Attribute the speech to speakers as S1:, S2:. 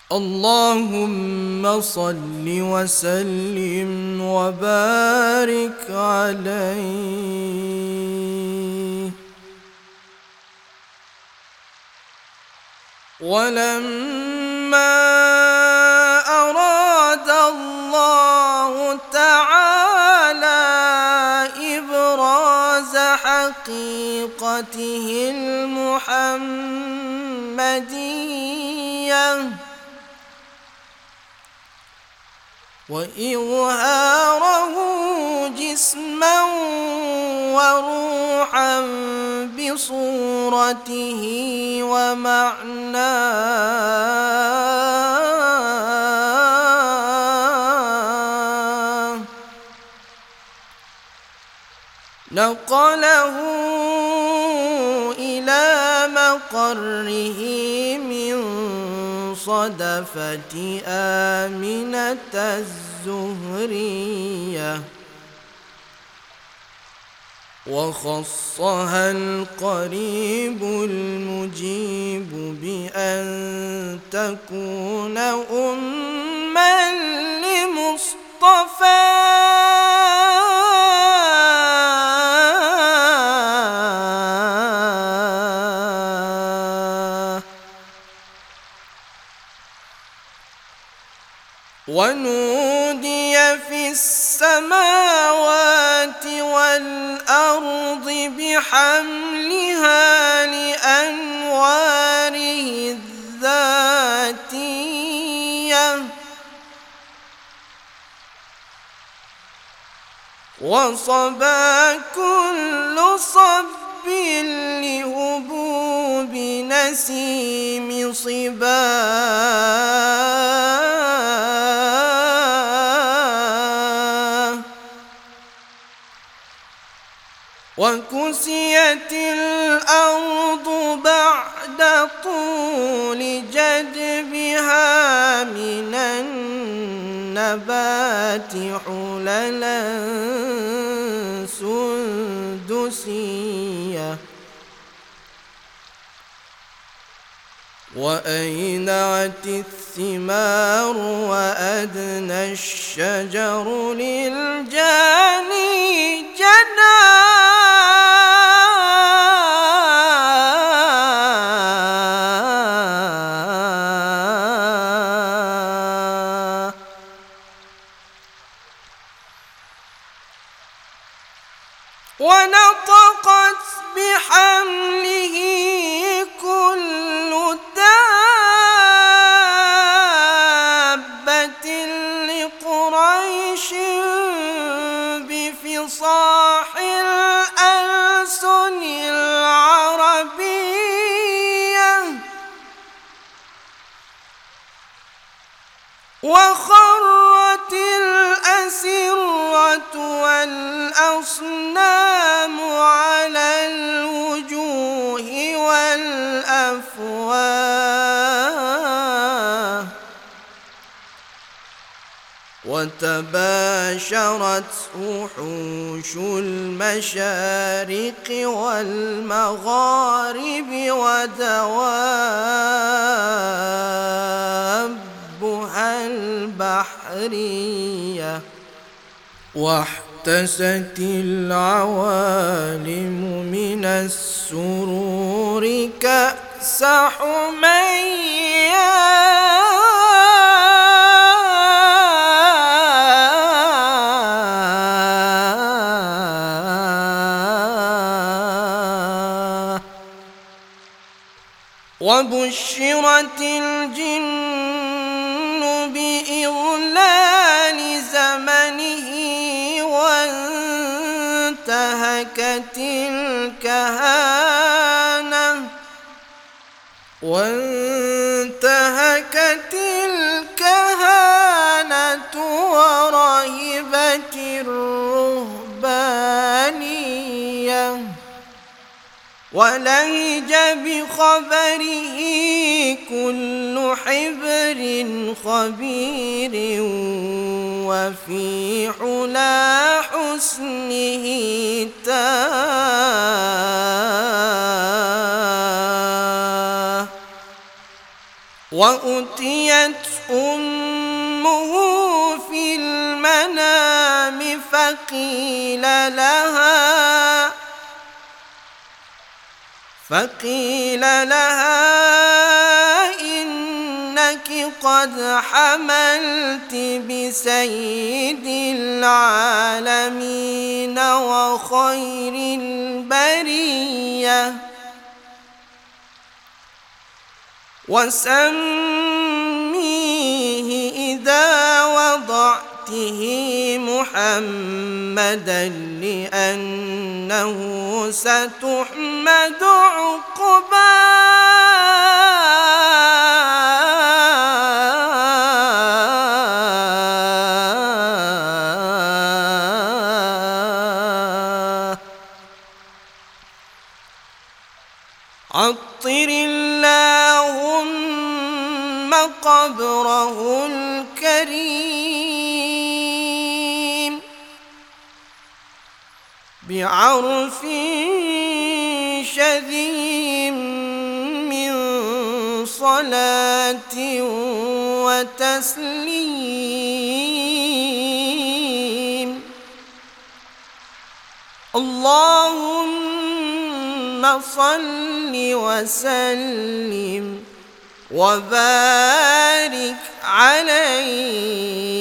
S1: اللهم صل وسلم وبارك عليه. ولما أراد الله تعالى إبراز حقيقته المحمدية وإظهاره جسما وروحا بصورته ومعناه، نقله إلى مقره من صدفة آمنة الزهرية، وخصها القريب المجيب بأن تكون أما لمصطفى ونودي في السماوات والأرض بحملها لأنواره الذاتية، وصبا كل صب لهبوب نسيم صباه، وكسيت الأرض بعد طول جدبها من النبات حللا سندسية، وأينعت الثمار وأدنى الشجر للجاني جناه، ونطقت بحمله كل دابة لقريش بفصاح الألسن العربية، وخرت الأسرة والأصنام على الوجوه والأفواه، وتباشرت وحوش المشارق والمغارب ودوابها البحرية، واحتست العوالم من السرور كأس حمية، وبشرت الجن بإضلال زمنه وانتهكت الكهانة ورهبت الرهبانية، ولهج بخبره كل حبر خبير، وفي حلا حسنه تاه، وأتيت أمه في المنام فقيل لها إنك قد حملت بسيد العالمين وخير البرية وسميه إذا وضعته محمدا لأنه ستحمد عقباه. عطر اللهم قبره الكريم بعرف شذي من صلاة وتسليم. اللهم صل وسلم وبارك عليه